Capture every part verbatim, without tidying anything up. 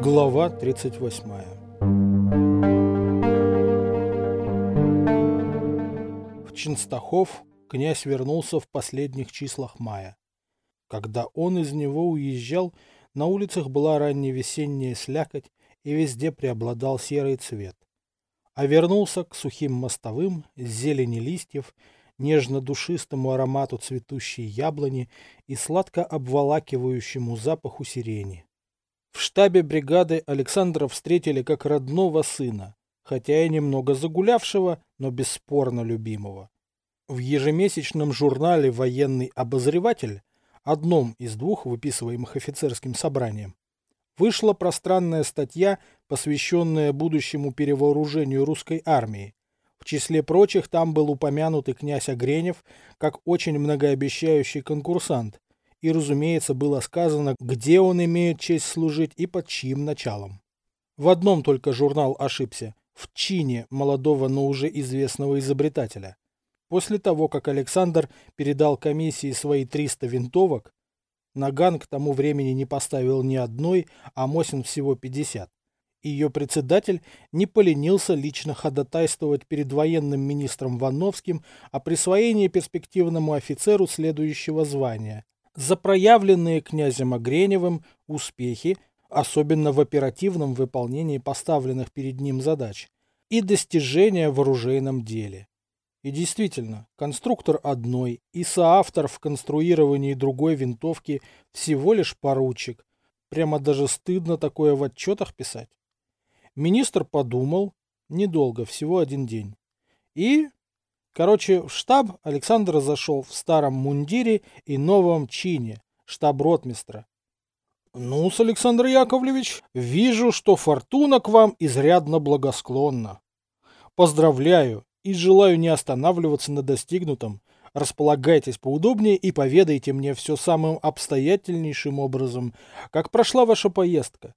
Глава тридцать восьмая. В Ченстахов князь вернулся в последних числах мая. Когда он из него уезжал, на улицах была ранняя весенняя слякоть, и везде преобладал серый цвет. А вернулся к сухим мостовым, зелени листьев, нежно-душистому аромату цветущей яблони и сладко обволакивающему запаху сирени. В штабе бригады Александра встретили как родного сына, хотя и немного загулявшего, но бесспорно любимого. В ежемесячном журнале «Военный обозреватель», одном из двух, выписываемых офицерским собранием, вышла пространная статья, посвященная будущему перевооружению русской армии. В числе прочих там был упомянут и князь Огренев как очень многообещающий конкурсант, и, разумеется, было сказано, где он имеет честь служить и под чьим началом. В одном только журнал ошибся – в чине молодого, но уже известного изобретателя. После того, как Александр передал комиссии свои триста винтовок, Наган к тому времени не поставил ни одной, а Мосин всего пятьдесят. Ее председатель не поленился лично ходатайствовать перед военным министром Ванновским о присвоении перспективному офицеру следующего звания за проявленные князем Огреневым успехи, особенно в оперативном выполнении поставленных перед ним задач, и достижения в оружейном деле. И действительно, конструктор одной и соавтор в конструировании другой винтовки всего лишь поручик. Прямо даже стыдно такое в отчетах писать. Министр подумал, недолго, всего один день. И... Короче, в штаб Александр зашел в старом мундире и новом чине, штаб-ротмистра. «Ну-с, Александр Яковлевич, вижу, что фортуна к вам изрядно благосклонна. Поздравляю и желаю не останавливаться на достигнутом. Располагайтесь поудобнее и поведайте мне все самым обстоятельнейшим образом, как прошла ваша поездка».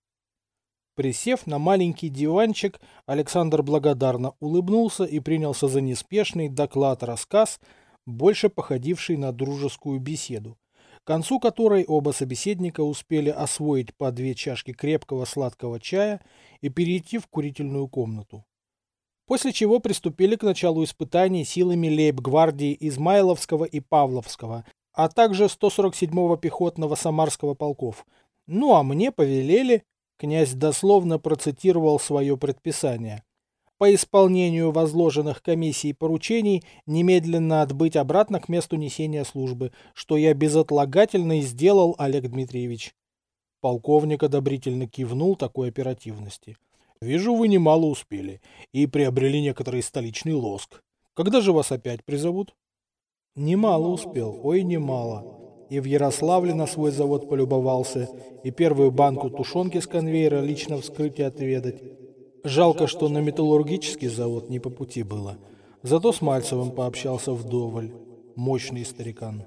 Присев на маленький диванчик, Александр благодарно улыбнулся и принялся за неспешный доклад-рассказ, больше походивший на дружескую беседу, к концу которой оба собеседника успели освоить по две чашки крепкого сладкого чая и перейти в курительную комнату. После чего приступили к началу испытаний силами лейб-гвардии Измайловского и Павловского, а также сто сорок седьмого пехотного Самарского полков. Ну а мне повелели... Князь дословно процитировал свое предписание. По исполнению возложенных комиссией поручений немедленно отбыть обратно к месту несения службы, что я безотлагательно и сделал, Олег Дмитриевич. Полковник одобрительно кивнул такой оперативности. Вижу, вы немало успели и приобрели некоторый столичный лоск. Когда же вас опять призовут? Немало успел, ой, немало. И в Ярославле на свой завод полюбовался, и первую банку тушенки с конвейера лично вскрыть и отведать. Жалко, что на металлургический завод не по пути было. Зато с Мальцевым пообщался вдоволь. Мощный старикан.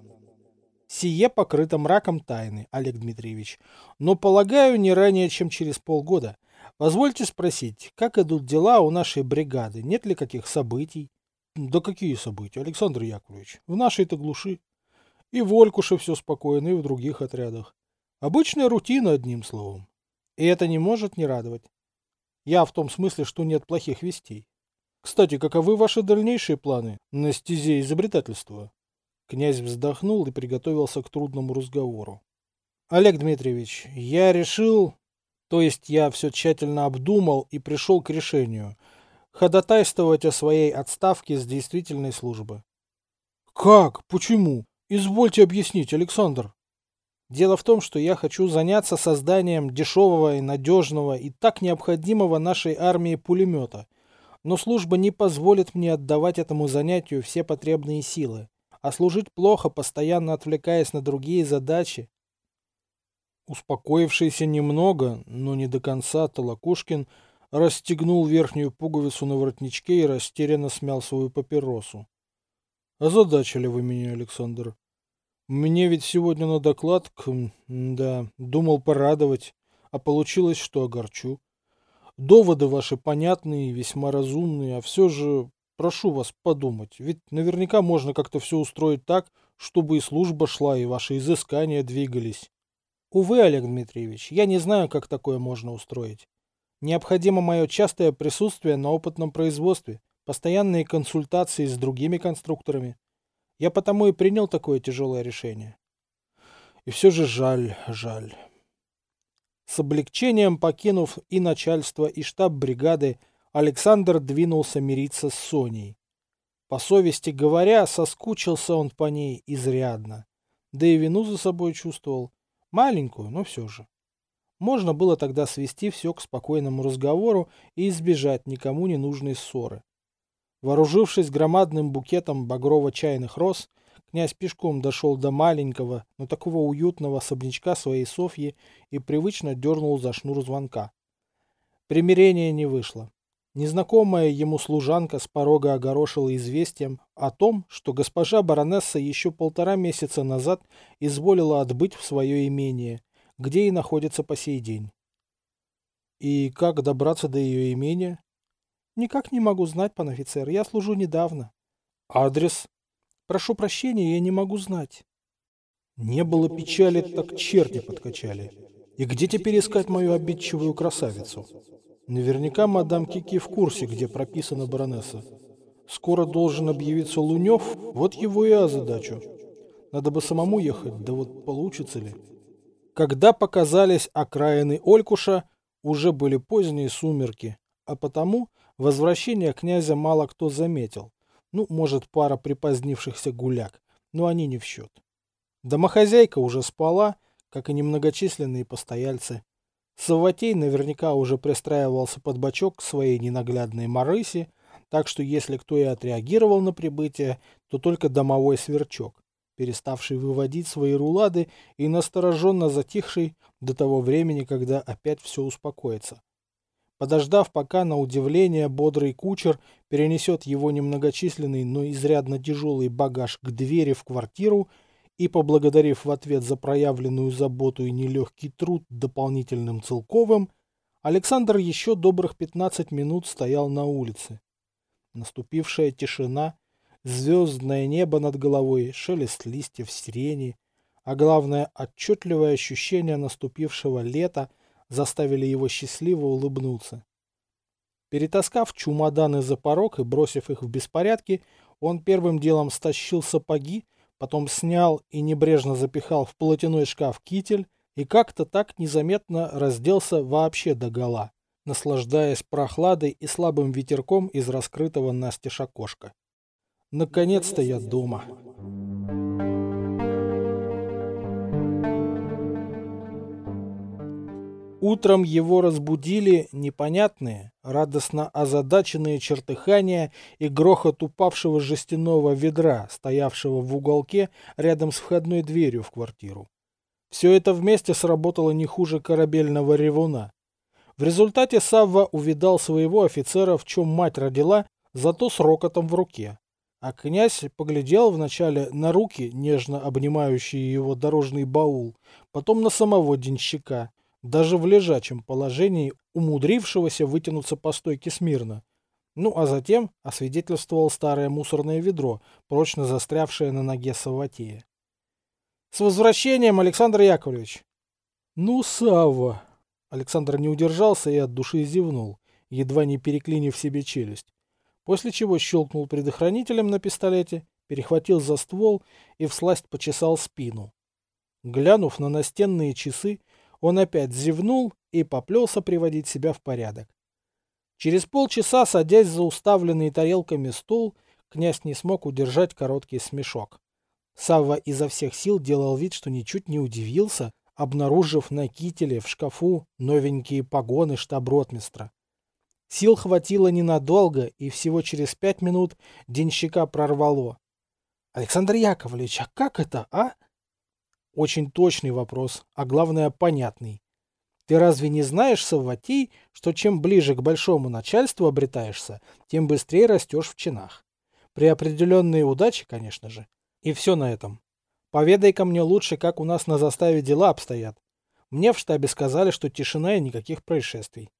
Сие покрыто мраком тайны, Олег Дмитриевич, но, полагаю, не ранее, чем через полгода. Позвольте спросить, как идут дела у нашей бригады, нет ли каких событий? Да какие события, Александр Яковлевич, в нашей-то глуши. И в Олькуше все спокойно, и в других отрядах. Обычная рутина, одним словом. И это не может не радовать. Я в том смысле, что нет плохих вестей. Кстати, каковы ваши дальнейшие планы на стезе изобретательства? Князь вздохнул и приготовился к трудному разговору. Олег Дмитриевич, я решил, то есть я все тщательно обдумал и пришел к решению, ходатайствовать о своей отставке с действительной службы. Как? Почему? Извольте объяснить, Александр. Дело в том, что я хочу заняться созданием дешевого и надежного и так необходимого нашей армии пулемета, но служба не позволит мне отдавать этому занятию все потребные силы, а служить плохо, постоянно отвлекаясь на другие задачи. Успокоившийся немного, но не до конца, Толокушкин расстегнул верхнюю пуговицу на воротничке и растерянно смял свою папиросу. Озадачили вы меня, Александр. Мне ведь сегодня на доклад, к... да, думал порадовать, а получилось, что огорчу. Доводы ваши понятные и весьма разумные, а все же прошу вас подумать, ведь наверняка можно как-то все устроить так, чтобы и служба шла, и ваши изыскания двигались. Увы, Олег Дмитриевич, я не знаю, как такое можно устроить. Необходимо мое частое присутствие на опытном производстве, постоянные консультации с другими конструкторами. Я потому и принял такое тяжелое решение. И все же жаль, жаль. С облегчением покинув и начальство, и штаб бригады, Александр двинулся мириться с Соней. По совести говоря, соскучился он по ней изрядно. Да и вину за собой чувствовал. Маленькую, но все же. Можно было тогда свести все к спокойному разговору и избежать никому не нужной ссоры. Вооружившись громадным букетом багрово-чайных роз, князь пешком дошел до маленького, но такого уютного особнячка своей Софьи и привычно дернул за шнур звонка. Примирение не вышло. Незнакомая ему служанка с порога огорошила известием о том, что госпожа баронесса еще полтора месяца назад изволила отбыть в свое имение, где и находится по сей день. И как добраться до ее имения? Никак не могу знать, пан офицер, я служу недавно. Адрес? Прошу прощения, я не могу знать. Не было печали, так черти подкачали. И где теперь искать мою обидчивую красавицу? Наверняка мадам Кики в курсе, где прописана баронесса. Скоро должен объявиться Лунев, вот его и озадачу. Надо бы самому ехать, да вот получится ли? Когда показались окраины Олькуша, уже были поздние сумерки, а потому возвращение князя мало кто заметил. Ну, может, пара припозднившихся гуляк, но они не в счет. Домохозяйка уже спала, как и немногочисленные постояльцы. Савватей наверняка уже пристраивался под бочок к своей ненаглядной Марысе, так что если кто и отреагировал на прибытие, то только домовой Сверчок, переставший выводить свои рулады и настороженно затихший до того времени, когда опять все успокоится. Подождав, пока, на удивление, бодрый кучер перенесет его немногочисленный, но изрядно тяжелый багаж к двери в квартиру, и, поблагодарив в ответ за проявленную заботу и нелегкий труд дополнительным Целковым, Александр еще добрых пятнадцать минут стоял на улице. Наступившая тишина, звездное небо над головой, шелест листьев сирени, а главное, отчетливое ощущение наступившего лета заставили его счастливо улыбнуться. Перетаскав чемоданы за порог и бросив их в беспорядке, он первым делом стащил сапоги, потом снял и небрежно запихал в полотяной шкаф китель и как-то так незаметно разделся вообще догола, наслаждаясь прохладой и слабым ветерком из раскрытого настежь окошка. Наконец-то я дома. Утром его разбудили непонятные, радостно озадаченные чертыхания и грохот упавшего жестяного ведра, стоявшего в уголке рядом с входной дверью в квартиру. Все это вместе сработало не хуже корабельного ревуна. В результате Савва увидал своего офицера, в чем мать родила, зато с рокотом в руке. А князь поглядел вначале на руки, нежно обнимающие его дорожный баул, потом на самого денщика, даже в лежачем положении умудрившегося вытянуться по стойке смирно. Ну а затем освидетельствовал старое мусорное ведро, прочно застрявшее на ноге Савватея. «С возвращением, Александр Яковлевич!» «Ну, Савва!» Александр не удержался и от души зевнул, едва не переклинив себе челюсть, после чего щелкнул предохранителем на пистолете, перехватил за ствол и всласть почесал спину. Глянув на настенные часы, он опять зевнул и поплелся приводить себя в порядок. Через полчаса, садясь за уставленный тарелками стол, князь не смог удержать короткий смешок. Савва изо всех сил делал вид, что ничуть не удивился, обнаружив на кителе в шкафу новенькие погоны штаб-ротмистра. Сил хватило ненадолго, и всего через пять минут денщика прорвало. «Александр Яковлевич, а как это, а?» Очень точный вопрос, а главное понятный. Ты разве не знаешь, Савватей, что чем ближе к большому начальству обретаешься, тем быстрее растешь в чинах? При определенной удаче, конечно же. И все на этом. Поведай-ка мне лучше, как у нас на заставе дела обстоят. Мне в штабе сказали, что тишина и никаких происшествий.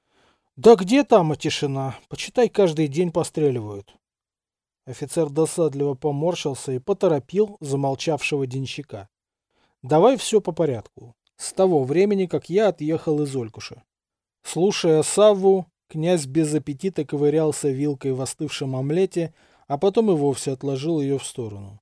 Да где там тишина? Почитай, каждый день постреливают. Офицер досадливо поморщился и поторопил замолчавшего денщика. Давай все по порядку. с того времени, как я отъехал из Олькуша. Слушая Савву, князь без аппетита ковырялся вилкой в остывшем омлете, а потом и вовсе отложил ее в сторону.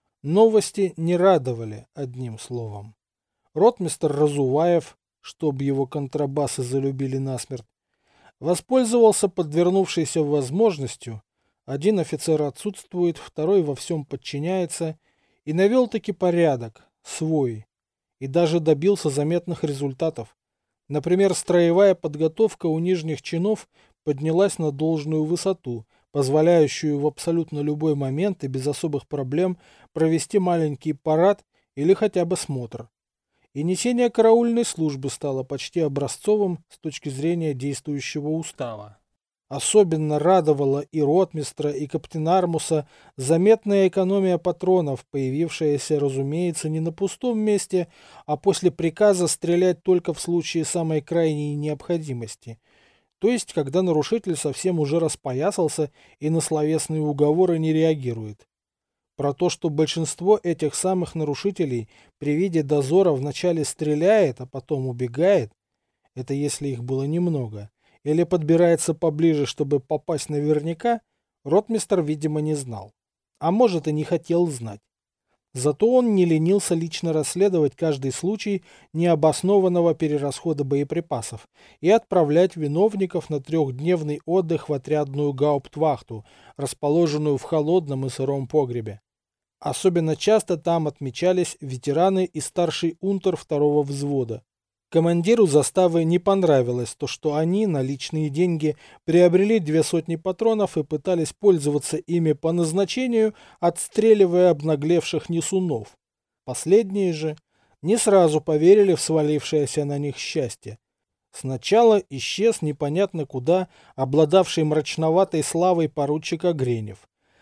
Новости не радовали, одним словом. Ротмистр Разуваев, чтоб его контрабасы залюбили насмерть, воспользовался подвернувшейся возможностью. Один офицер отсутствует, второй во всем подчиняется, и навел-таки порядок, свой, и даже добился заметных результатов. Например, строевая подготовка у нижних чинов поднялась на должную высоту, позволяющую в абсолютно любой момент и без особых проблем провести маленький парад или хотя бы смотр. И несение караульной службы стало почти образцовым с точки зрения действующего устава. Особенно радовала и ротмистра, и каптенармуса заметная экономия патронов, появившаяся, разумеется, не на пустом месте, а после приказа стрелять только в случае самой крайней необходимости, то есть когда нарушитель совсем уже распоясался и на словесные уговоры не реагирует. Про то, что большинство этих самых нарушителей при виде дозора вначале стреляет, а потом убегает, это если их было немного, или подбирается поближе, чтобы попасть наверняка, ротмистр, видимо, не знал. А может, и не хотел знать. Зато он не ленился лично расследовать каждый случай необоснованного перерасхода боеприпасов и отправлять виновников на трехдневный отдых в отрядную гауптвахту, расположенную в холодном и сыром погребе. Особенно часто там отмечались ветераны и старший унтер второго взвода. Командиру заставы не понравилось то, что они на личные деньги приобрели две сотни патронов и пытались пользоваться ими по назначению, отстреливая обнаглевших несунов. Последние же не сразу поверили в свалившееся на них счастье. Сначала исчез непонятно куда обладавший мрачноватой славой поручик Огренев.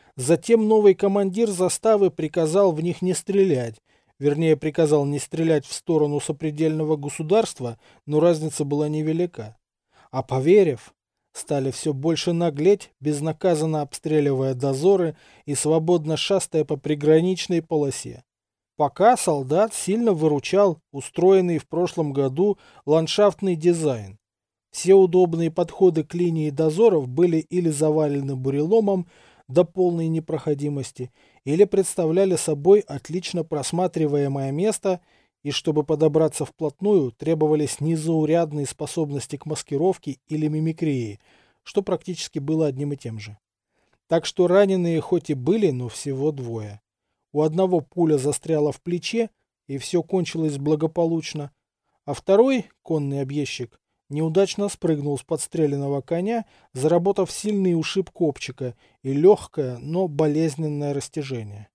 Затем новый командир заставы приказал в них не стрелять, вернее, приказал не стрелять в сторону сопредельного государства, но разница была невелика. А поверив, стали все больше наглеть, безнаказанно обстреливая дозоры и свободно шастая по приграничной полосе. Пока солдат сильно выручал устроенный в прошлом году ландшафтный дизайн. Все удобные подходы к линии дозоров были или завалены буреломом до полной непроходимости, или представляли собой отлично просматриваемое место, и чтобы подобраться вплотную, требовались незаурядные способности к маскировке или мимикрии, что практически было одним и тем же. Так что раненые хоть и были, но всего двое. У одного пуля застряла в плече, и все кончилось благополучно, а второй, конный объездчик, неудачно спрыгнул с подстреленного коня, заработав сильный ушиб копчика и легкое, но болезненное растяжение.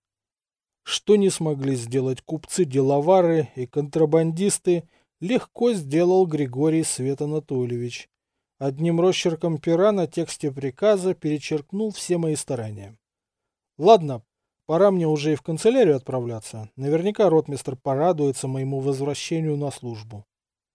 Что не смогли сделать купцы-деловары и контрабандисты, легко сделал Григорий Свет Анатольевич. Одним росчерком пера на тексте приказа перечеркнул все мои старания. Ладно, пора мне уже и в канцелярию отправляться. Наверняка ротмистр порадуется моему возвращению на службу.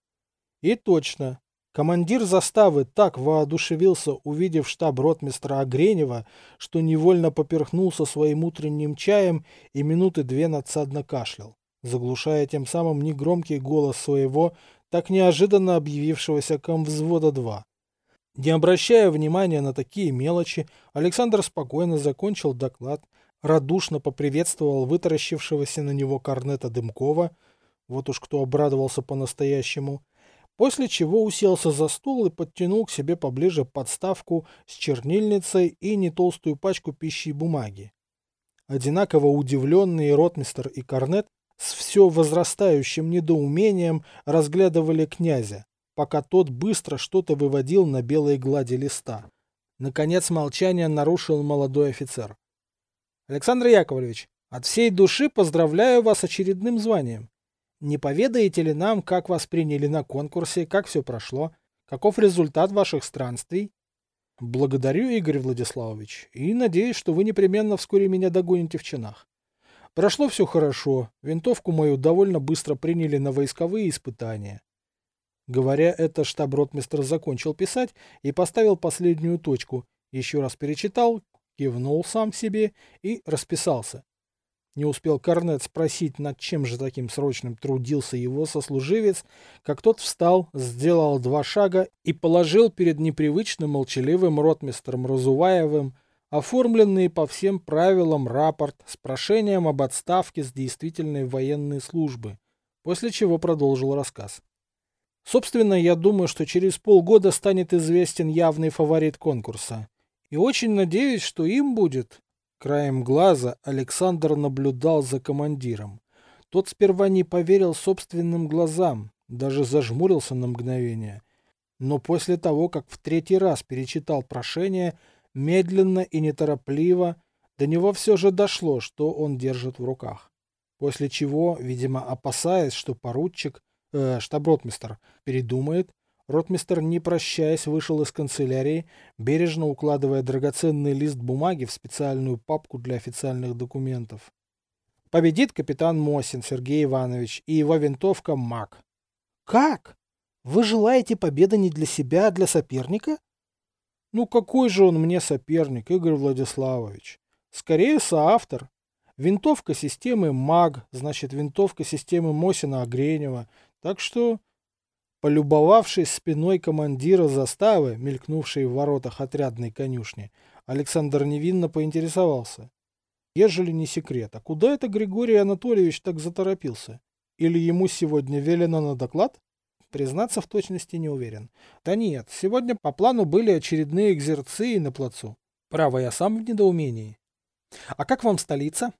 И точно. Командир заставы так воодушевился, увидев штаб ротмистра Огренева, что невольно поперхнулся своим утренним чаем и минуты две надсадно кашлял, заглушая тем самым негромкий голос своего, так неожиданно объявившегося комвзвода два. Не обращая внимания на такие мелочи, Александр спокойно закончил доклад, радушно поприветствовал вытаращившегося на него корнета Дымкова, вот уж кто обрадовался по-настоящему, после чего уселся за стол и подтянул к себе поближе подставку с чернильницей и нетолстую пачку пищи и бумаги. Одинаково удивленные ротмистр и корнет с все возрастающим недоумением разглядывали князя, пока тот быстро что-то выводил на белой глади листа. Наконец молчание нарушил молодой офицер. «Александр Яковлевич, от всей души поздравляю вас с очередным званием. Не поведаете ли нам, как вас приняли на конкурсе, как все прошло, каков результат ваших странствий?» «Благодарю, Игорь Владиславович, и надеюсь, что вы непременно вскоре меня догоните в чинах. Прошло все хорошо, винтовку мою довольно быстро приняли на войсковые испытания». Говоря это, штаб-ротмистр закончил писать и поставил последнюю точку, еще раз перечитал, кивнул сам себе и расписался. Не успел Корнет спросить, над чем же таким срочным трудился его сослуживец, как тот встал, сделал два шага и положил перед непривычно молчаливым ротмистром Разуваевым оформленный по всем правилам рапорт с прошением об отставке с действительной военной службы, после чего продолжил рассказ. Собственно, я думаю, что через полгода станет известен явный фаворит конкурса. И очень надеюсь, что им будет... Краем глаза Александр наблюдал за командиром. Тот сперва не поверил собственным глазам, даже зажмурился на мгновение. Но после того, как в третий раз перечитал прошение, медленно и неторопливо, до него все же дошло, что он держит в руках. После чего, видимо, опасаясь, что поручик, э, штаб-ротмистр, передумает, ротмистр, не прощаясь, вышел из канцелярии, бережно укладывая драгоценный лист бумаги в специальную папку для официальных документов. Победит капитан Мосин Сергей Иванович и его винтовка МАК. Как? Вы желаете победы не для себя, а для соперника? Ну какой же он мне соперник, Игорь Владиславович? Скорее соавтор. Винтовка системы МАГ, значит винтовка системы Мосина-Огренева. Так что... Полюбовавшись спиной командира заставы, мелькнувшей в воротах отрядной конюшни, Александр невинно поинтересовался. Ежели не секрет, а куда это Григорий Анатольевич так заторопился? Или ему сегодня велено на доклад? Признаться, в точности не уверен. Да нет, сегодня по плану были очередные экзерции на плацу. Право, я сам в недоумении. А как вам столица?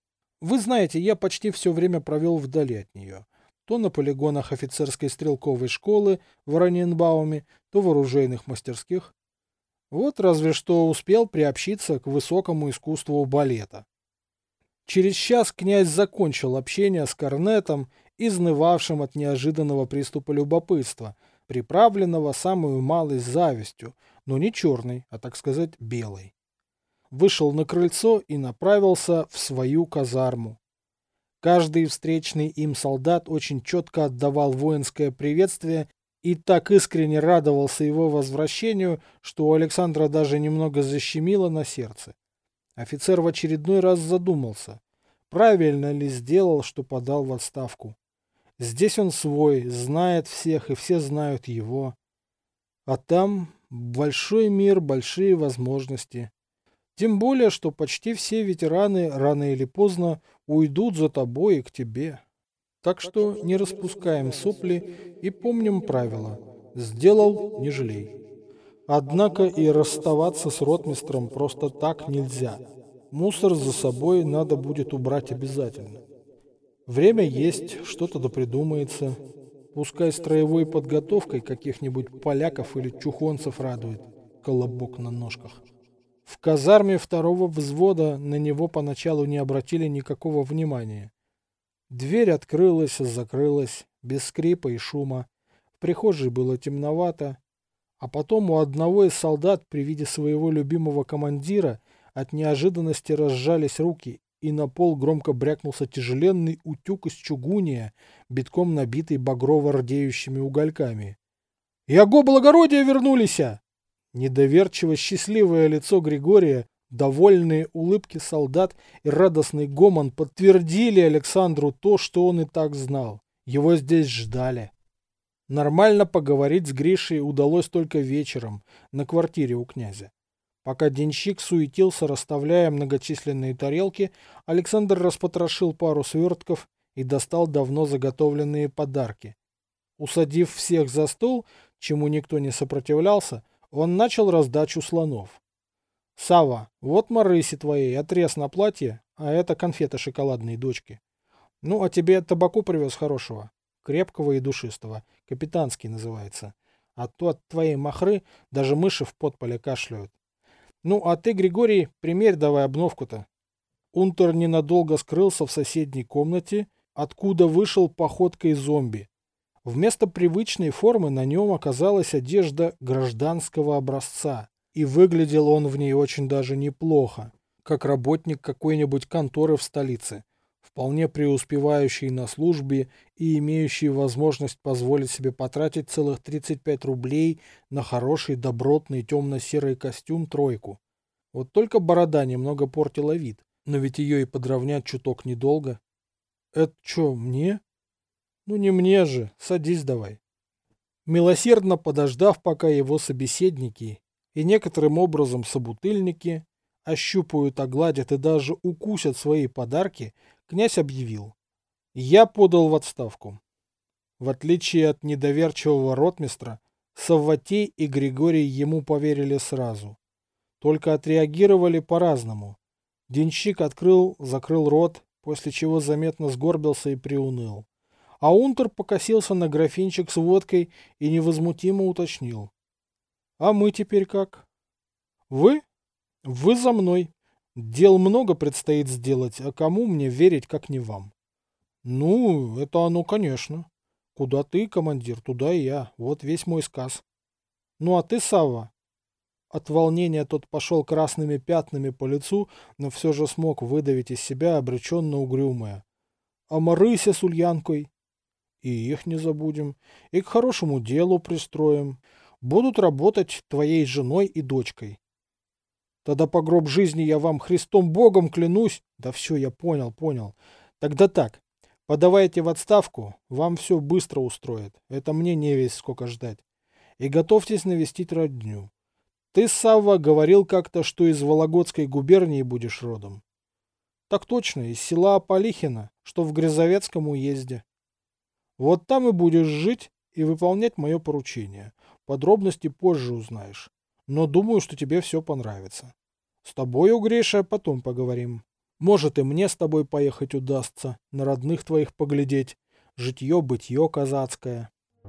Вы знаете, я почти все время провел вдали от нее. То на полигонах офицерской стрелковой школы в Ораниенбауме, то в оружейных мастерских. Вот разве что успел приобщиться к высокому искусству балета. Через час князь закончил общение с Корнетом, изнывавшим от неожиданного приступа любопытства, приправленного самую малой завистью, но не черной, а, так сказать, белой. Вышел на крыльцо и направился в свою казарму. Каждый встречный им солдат очень четко отдавал воинское приветствие и так искренне радовался его возвращению, что у Александра даже немного защемило на сердце. Офицер в очередной раз задумался, правильно ли сделал, что подал в отставку. Здесь он свой, знает всех, и все знают его. А там большой мир, большие возможности. Тем более, что почти все ветераны рано или поздно уйдут за тобой и к тебе. Так что не распускаем сопли и помним правила. Сделал — не жалей. Однако и расставаться с ротмистром просто так нельзя. Мусор за собой надо будет убрать обязательно. Время есть, что-то да придумается. Пускай строевой подготовкой каких-нибудь поляков или чухонцев радует. Колобок на ножках. В казарме второго взвода на него поначалу не обратили никакого внимания. Дверь открылась, закрылась, без скрипа и шума. В прихожей было темновато. А потом у одного из солдат при виде своего любимого командира от неожиданности разжались руки, и на пол громко брякнулся тяжеленный утюг из чугуния, битком набитый багрово-рдеющими угольками. «Яго благородие вернулися!» Недоверчиво счастливое лицо Григория, довольные улыбки солдат и радостный гомон подтвердили Александру то, что он и так знал. Его здесь ждали. Нормально поговорить с Гришей удалось только вечером на квартире у князя. Пока денщик суетился, расставляя многочисленные тарелки, Александр распотрошил пару свертков и достал давно заготовленные подарки. Усадив всех за стол, чему никто не сопротивлялся, он начал раздачу слонов. «Сава, вот Марысе твоей отрез на платье, а это конфеты шоколадные дочки. Ну, а тебе табаку привез хорошего, крепкого и душистого, капитанский называется. А то от твоей махры даже мыши в подполе кашляют. Ну, а ты, Григорий, примерь давай обновку-то». Унтер ненадолго скрылся в соседней комнате, откуда вышел походкой зомби. Вместо привычной формы на нем оказалась одежда гражданского образца, и выглядел он в ней очень даже неплохо, как работник какой-нибудь конторы в столице, вполне преуспевающий на службе и имеющий возможность позволить себе потратить целых тридцать пять рублей на хороший добротный темно-серый костюм тройку. Вот только борода немного портила вид, Но ведь ее и подровнять чуток недолго. Это что, мне? Ну не мне же, садись давай. Милосердно подождав, пока его собеседники и некоторым образом собутыльники ощупают, огладят и даже укусят свои подарки, князь объявил: я подал в отставку. В отличие от недоверчивого ротмистра, Савватей и Григорий ему поверили сразу. Только отреагировали по-разному. Денщик открыл, закрыл рот, после чего заметно сгорбился и приуныл. А унтер покосился на графинчик с водкой и невозмутимо уточнил: а мы теперь как? Вы? Вы за мной. Дел много предстоит сделать, а кому мне верить, как не вам? Ну, это оно, конечно. Куда ты, командир, туда и я. Вот весь мой сказ. Ну а ты, Савва? От волнения тот пошел красными пятнами по лицу, но все же смог выдавить из себя обреченно угрюмое: а Марыся с Ульянкой? И их не забудем. И к хорошему делу пристроим. Будут работать твоей женой и дочкой. Тогда по гроб жизни я вам Христом Богом клянусь. Да все, я понял, понял. Тогда так. Подавайте в отставку, вам все быстро устроят. Это мне не весь сколько ждать. И готовьтесь навестить родню. Ты, Савва, говорил как-то, что из Вологодской губернии будешь родом. Так точно, из села Аполихино, что в Грязовецком уезде. Вот там и будешь жить и выполнять мое поручение. Подробности позже узнаешь. Но думаю, что тебе все понравится. С тобой, Гриша, потом поговорим. Может, и мне с тобой поехать удастся, на родных твоих поглядеть. Житье-бытье казацкое.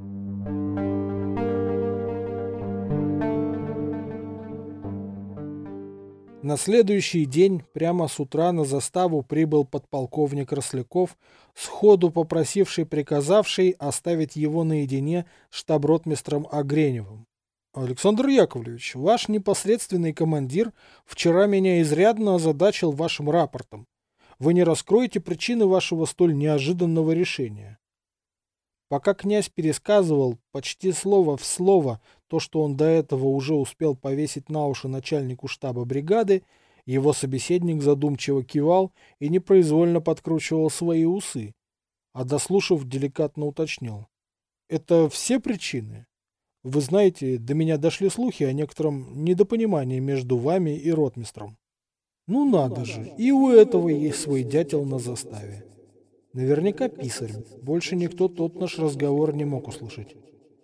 На следующий день прямо с утра на заставу прибыл подполковник Росляков, сходу попросивший, приказавший оставить его наедине с штаб-ротмистром Огреневым. Александр Яковлевич, ваш непосредственный командир вчера меня изрядно озадачил вашим рапортом. Вы не раскроете причины вашего столь неожиданного решения. Пока князь пересказывал почти слово в слово то, что он до этого уже успел повесить на уши начальнику штаба бригады, его собеседник задумчиво кивал и непроизвольно подкручивал свои усы, а дослушав, деликатно уточнил: это все причины? Вы знаете, до меня дошли слухи о некотором недопонимании между вами и ротмистром. Ну надо же, и у этого есть свой дятел на заставе. Наверняка писарь. Больше никто тот наш разговор не мог услышать.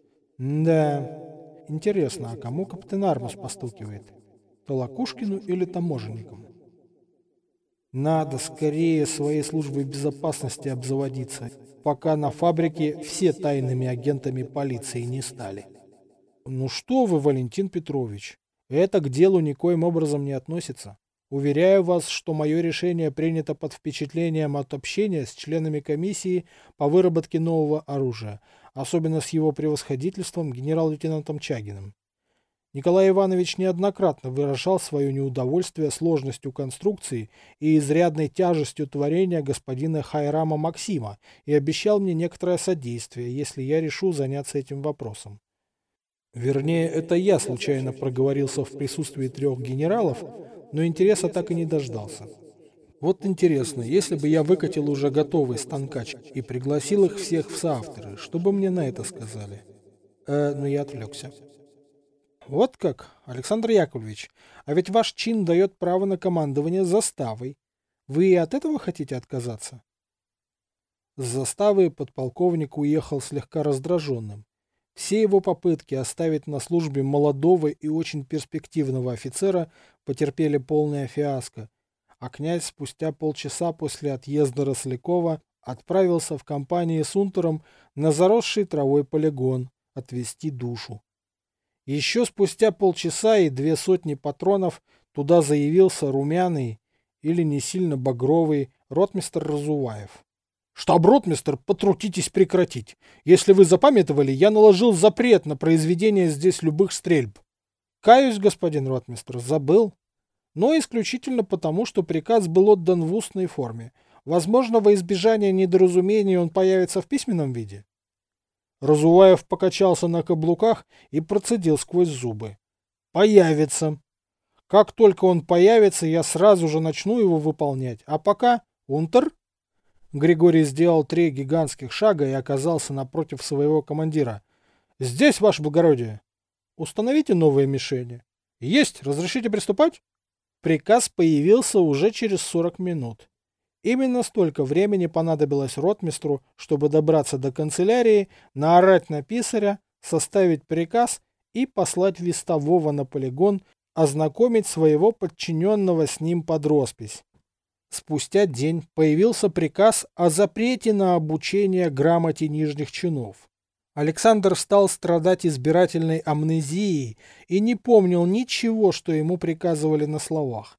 Да, интересно, а кому капитан Армус постукивает? Толокушкину или таможенникам? Надо скорее своей службой безопасности обзаводиться, пока на фабрике все тайными агентами полиции не стали. Ну что вы, Валентин Петрович, это к делу никоим образом не относится. Уверяю вас, что мое решение принято под впечатлением от общения с членами комиссии по выработке нового оружия, особенно с его превосходительством генерал-лейтенантом Чагиным. Николай Иванович неоднократно выражал свое неудовольствие сложностью конструкции и изрядной тяжестью творения господина Хайрама Максима и обещал мне некоторое содействие, если я решу заняться этим вопросом. Вернее, это я случайно проговорился в присутствии трех генералов, но интереса так и не дождался. Вот интересно, если бы я выкатил уже готовый станкач и пригласил их всех в соавторы, что бы мне на это сказали? Э, но я отвлекся. Вот как, Александр Яковлевич, а ведь ваш чин дает право на командование заставой. Вы и от этого хотите отказаться? С заставы подполковник уехал слегка раздраженным. Все его попытки оставить на службе молодого и очень перспективного офицера потерпели полное фиаско, а князь спустя полчаса после отъезда Рослякова отправился в компании с унтером на заросший травой полигон отвести душу. Еще спустя полчаса и две сотни патронов туда заявился румяный или не сильно багровый ротмистр Разуваев. «Штаб-ротмистр, потрудитесь прекратить. Если вы запамятовали, я наложил запрет на произведение здесь любых стрельб». «Каюсь, господин ротмистр, забыл. Но исключительно потому, что приказ был отдан в устной форме. Возможно, во избежание недоразумений он появится в письменном виде». Разуваев покачался на каблуках и процедил сквозь зубы: «Появится. Как только он появится, я сразу же начну его выполнять. А пока... Унтер? Григорий сделал три гигантских шага и оказался напротив своего командира. Здесь, ваше благородие. Установите новые мишени. Есть. Разрешите приступать? Приказ появился уже через сорок минут. Именно столько времени понадобилось ротмистру, чтобы добраться до канцелярии, наорать на писаря, составить приказ и послать вестового на полигон, ознакомить своего подчиненного с ним под роспись. Спустя день появился приказ о запрете на обучение грамоте нижних чинов. Александр стал страдать избирательной амнезией и не помнил ничего, что ему приказывали на словах.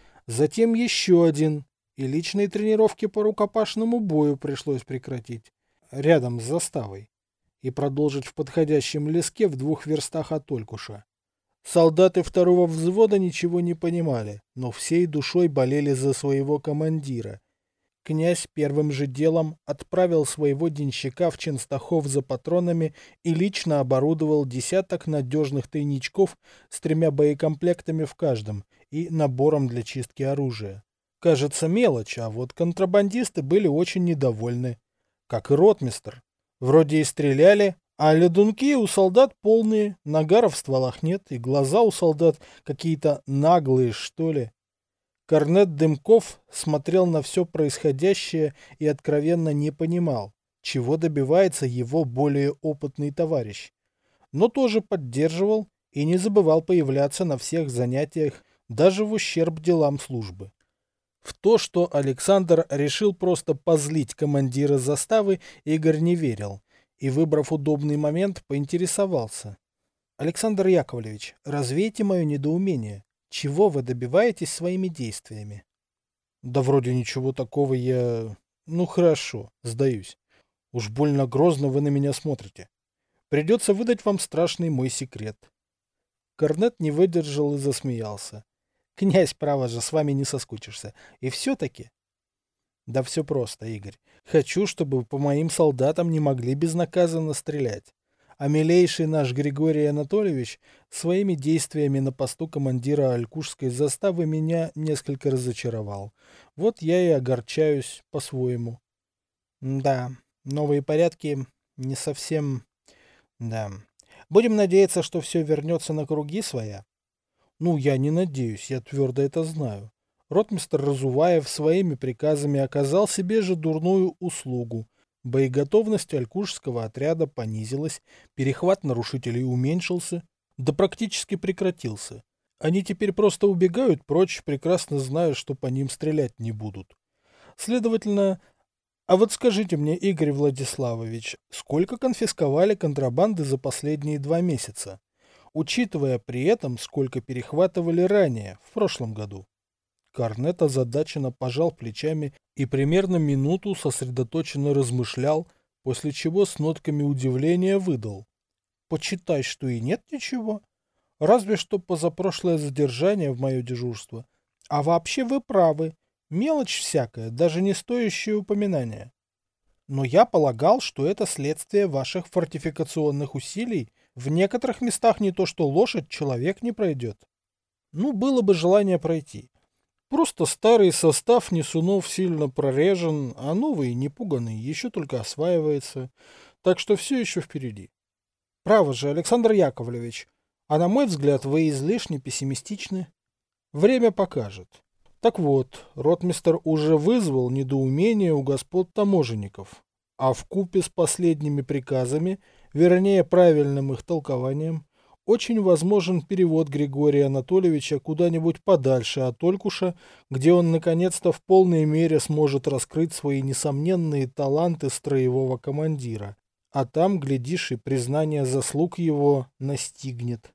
Затем еще один, и личные тренировки по рукопашному бою пришлось прекратить, рядом с заставой, и продолжить в подходящем леске в двух верстах от Олькуша. Солдаты второго взвода ничего не понимали, но всей душой болели за своего командира. Князь первым же делом отправил своего денщика в Ченстахов за патронами и лично оборудовал десяток надежных тайничков с тремя боекомплектами в каждом и набором для чистки оружия. Кажется, мелочь, а вот контрабандисты были очень недовольны. Как и ротмистр. Вроде и стреляли, а ледунки у солдат полные, нагаров в стволах нет, и глаза у солдат какие-то наглые, что ли. Корнет Дымков смотрел на все происходящее и откровенно не понимал, чего добивается его более опытный товарищ. Но тоже поддерживал и не забывал появляться на всех занятиях, даже в ущерб делам службы. В то, что Александр решил просто позлить командира заставы, Игорь не верил и, выбрав удобный момент, поинтересовался. «Александр Яковлевич, развейте мое недоумение. Чего вы добиваетесь своими действиями?» «Да вроде ничего такого я... Ну хорошо, сдаюсь. Уж больно грозно вы на меня смотрите. Придется выдать вам страшный мой секрет». Корнет не выдержал и засмеялся. «Князь, право же, с вами не соскучишься. И все-таки...» «Да все просто, Игорь. Хочу, чтобы по моим солдатам не могли безнаказанно стрелять. А милейший наш Григорий Анатольевич своими действиями на посту командира Алькушской заставы меня несколько разочаровал. Вот я и огорчаюсь по-своему». «Да, новые порядки не совсем... Да. Будем надеяться, что все вернется на круги своя». «Ну, я не надеюсь, я твердо это знаю. Ротмистр Разуваев своими приказами оказал себе же дурную услугу. Боеготовность алькушского отряда понизилась, перехват нарушителей уменьшился, да практически прекратился. Они теперь просто убегают прочь, прекрасно зная, что по ним стрелять не будут. Следовательно... А вот скажите мне, Игорь Владиславович, сколько конфисковали контрабанды за последние два месяца? Учитывая при этом, сколько перехватывали ранее, в прошлом году?» Корнет озадаченно пожал плечами и примерно минуту сосредоточенно размышлял, после чего с нотками удивления выдал. «Почитай, что и нет ничего. Разве что позапрошлое задержание в мое дежурство. А вообще вы правы. Мелочь всякая, даже не стоящая упоминания. Но я полагал, что это следствие ваших фортификационных усилий. В некоторых местах не то что лошадь, человек не пройдет. Ну, было бы желание пройти. Просто старый состав несунов сильно прорежен, а новый, непуганный, еще только осваивается. Так что все еще впереди. Право же, Александр Яковлевич, а на мой взгляд, вы излишне пессимистичны. Время покажет. Так вот, ротмистр уже вызвал недоумение у господ таможенников, а вкупе с последними приказами, вернее правильным их толкованием, очень возможен перевод Григория Анатольевича куда-нибудь подальше от Олькуша, где он наконец-то в полной мере сможет раскрыть свои несомненные таланты строевого командира. А там, глядишь, и признание заслуг его настигнет.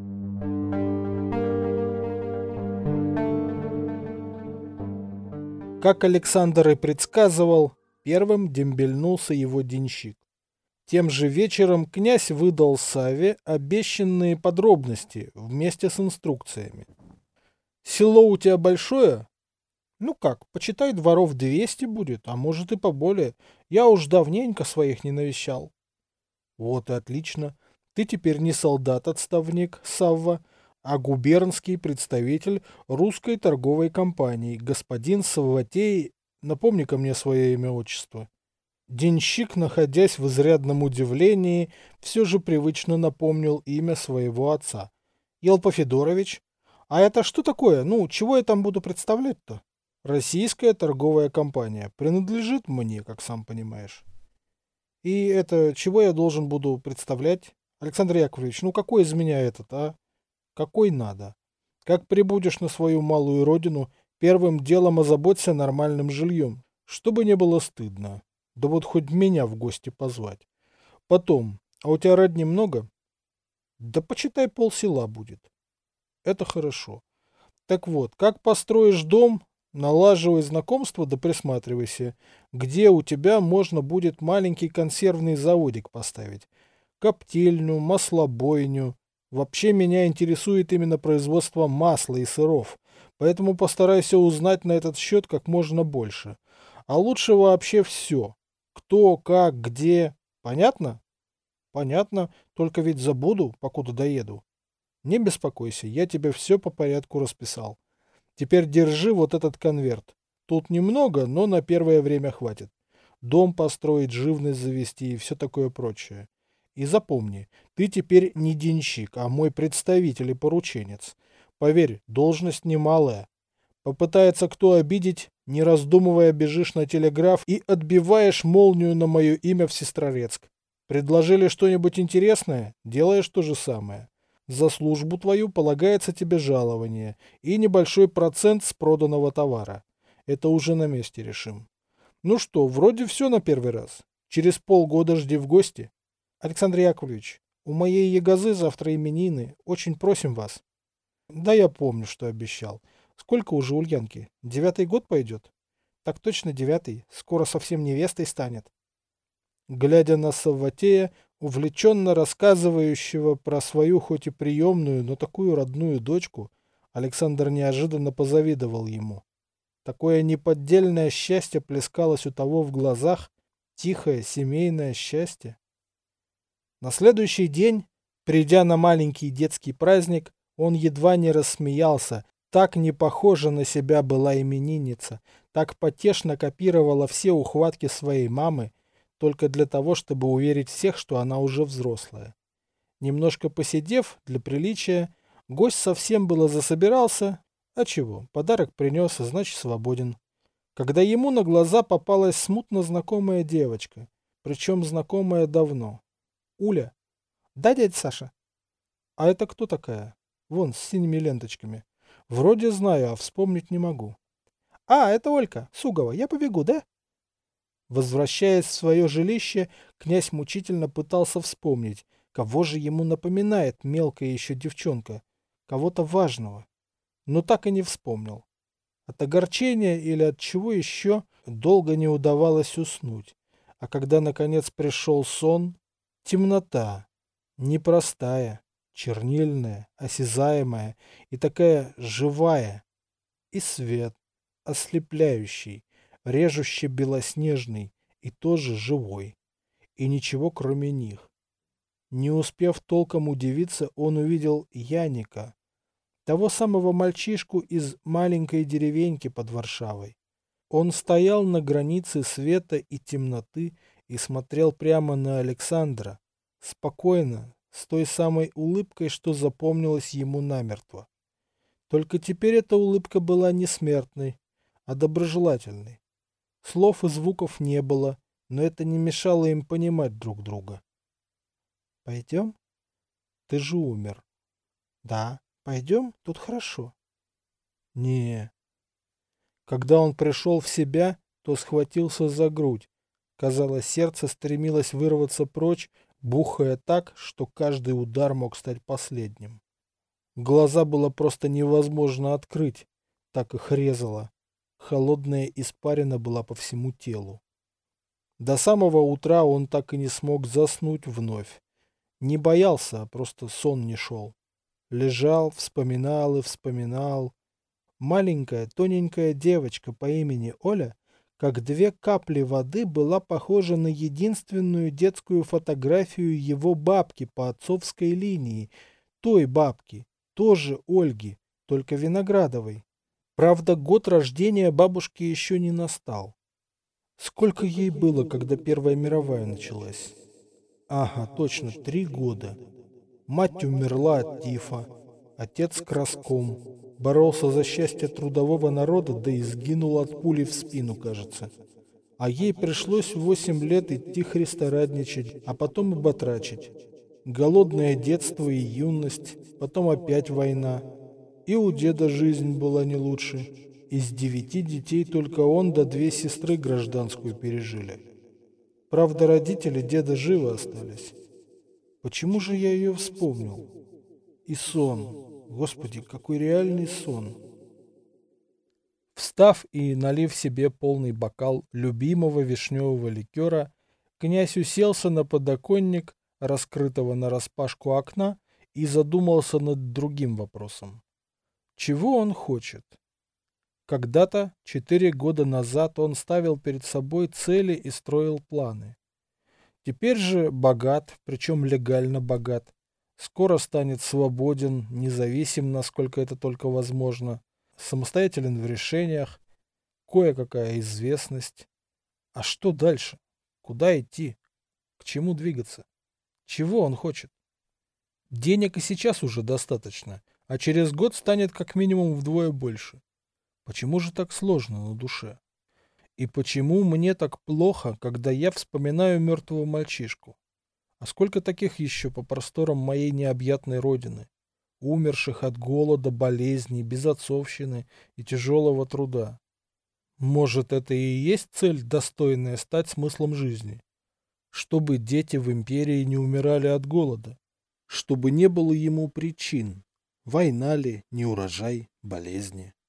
Как Александр и предсказывал, первым дембельнулся его денщик. Тем же вечером князь выдал Савве обещанные подробности вместе с инструкциями. «Село у тебя большое?» «Ну как, почитай, дворов двести будет, а может и поболее. Я уж давненько своих не навещал». «Вот и отлично. Ты теперь не солдат-отставник, Савва, а губернский представитель русской торговой компании, господин Савватей, напомни-ка мне свое имя-отчество. Денщик, находясь в изрядном удивлении, все же привычно напомнил имя своего отца. Елпа Федорович? А это что такое? Ну, чего я там буду представлять-то? Российская торговая компания. Принадлежит мне, как сам понимаешь. И это, чего я должен буду представлять? Александр Яковлевич, ну какой из меня этот, а? Какой надо? Как прибудешь на свою малую родину, первым делом озаботься нормальным жильем, чтобы не было стыдно. Да вот хоть меня в гости позвать. Потом, а у тебя родни много? Да почитай, полсела будет. Это хорошо. Так вот, как построишь дом, налаживай знакомство да присматривайся, где у тебя можно будет маленький консервный заводик поставить. Коптильню, маслобойню. Вообще меня интересует именно производство масла и сыров, поэтому постарайся узнать на этот счет как можно больше. А лучше вообще все. Кто, как, где. Понятно? Понятно, только ведь забуду, покуда доеду. Не беспокойся, я тебе все по порядку расписал. Теперь держи вот этот конверт. Тут немного, но на первое время хватит. Дом построить, живность завести и все такое прочее. И запомни, ты теперь не денщик, а мой представитель и порученец. Поверь, должность немалая. Попытается кто обидеть, не раздумывая бежишь на телеграф и отбиваешь молнию на мое имя в Сестрорецк. Предложили что-нибудь интересное, делаешь то же самое. За службу твою полагается тебе жалование и небольшой процент с проданного товара. Это уже на месте решим. Ну что, вроде все на первый раз. Через полгода жди в гости. Александр Яковлевич, у моей ягозы завтра именины. Очень просим вас. Да я помню, что обещал. Сколько уже Ульянки? Девятый год пойдет? Так точно девятый. Скоро совсем невестой станет. Глядя на Савватея, увлеченно рассказывающего про свою хоть и приемную, но такую родную дочку, Александр неожиданно позавидовал ему. Такое неподдельное счастье плескалось у того в глазах, тихое семейное счастье. На следующий день, придя на маленький детский праздник, он едва не рассмеялся, так не похожа на себя была именинница, так потешно копировала все ухватки своей мамы, только для того, чтобы уверить всех, что она уже взрослая. Немножко посидев, для приличия, гость совсем было засобирался, а чего, подарок принес, а значит свободен. Когда ему на глаза попалась смутно знакомая девочка, причем знакомая давно. Уля. Да, дядя Саша? А это кто такая? Вон, с синими ленточками. Вроде знаю, а вспомнить не могу. А, это Олька, Сугова, я побегу, да? Возвращаясь в свое жилище, князь мучительно пытался вспомнить, кого же ему напоминает мелкая еще девчонка, кого-то важного, но так и не вспомнил. От огорчения или от чего еще долго не удавалось уснуть, а когда наконец пришел сон, темнота, непростая, чернильная, осязаемая и такая живая, и свет, ослепляющий, режуще белоснежный и тоже живой. И ничего кроме них. Не успев толком удивиться, он увидел Яника, того самого мальчишку из маленькой деревеньки под Варшавой. Он стоял на границе света и темноты и смотрел прямо на Александра, спокойно, с той самой улыбкой, что запомнилась ему намертво. Только теперь эта улыбка была не смертной, а доброжелательной. Слов и звуков не было, но это не мешало им понимать друг друга. «Пойдем? Ты же умер». «Да, пойдем, тут хорошо». «Не». Когда он пришел в себя, то схватился за грудь. Казалось, сердце стремилось вырваться прочь, бухая так, что каждый удар мог стать последним. Глаза было просто невозможно открыть, так их резало. Холодная испарина была по всему телу. До самого утра он так и не смог заснуть вновь. Не боялся, а просто сон не шел. Лежал, вспоминал и вспоминал. Маленькая, тоненькая девочка по имени Оля, как две капли воды, была похожа на единственную детскую фотографию его бабки по отцовской линии, той бабки, Тоже Ольги, только Виноградовой. Правда, год рождения бабушки еще не настал. Сколько ей было, когда Первая мировая началась? Ага, точно, три года. Мать умерла от тифа. Отец краском. Боролся за счастье трудового народа, да и сгинул от пули в спину, кажется. А ей пришлось в восемь лет идти христорадничать, а потом и батрачить. Голодное детство и юность, потом опять война. И у деда жизнь была не лучше. Из девяти детей только он да две сестры гражданскую пережили. Правда, родители деда живы остались. Почему же я ее вспомнил? И сон. Господи, какой реальный сон. Встав и налив себе полный бокал любимого вишневого ликера, князь уселся на подоконник, раскрытого нараспашку окна, и задумался над другим вопросом. Чего он хочет? Когда-то, четыре года назад, он ставил перед собой цели и строил планы. Теперь же богат, причем легально богат. Скоро станет свободен, независим, насколько это только возможно, самостоятелен в решениях, кое-какая известность. А что дальше? Куда идти? К чему двигаться? Чего он хочет? Денег и сейчас уже достаточно, а через год станет как минимум вдвое больше. Почему же так сложно на душе? И почему мне так плохо, когда я вспоминаю мертвого мальчишку? А сколько таких еще по просторам моей необъятной родины, умерших от голода, болезней, безотцовщины и тяжелого труда? Может, это и есть цель, достойная стать смыслом жизни? Чтобы дети в империи не умирали от голода? Чтобы не было ему причин? Война ли, неурожай, болезни?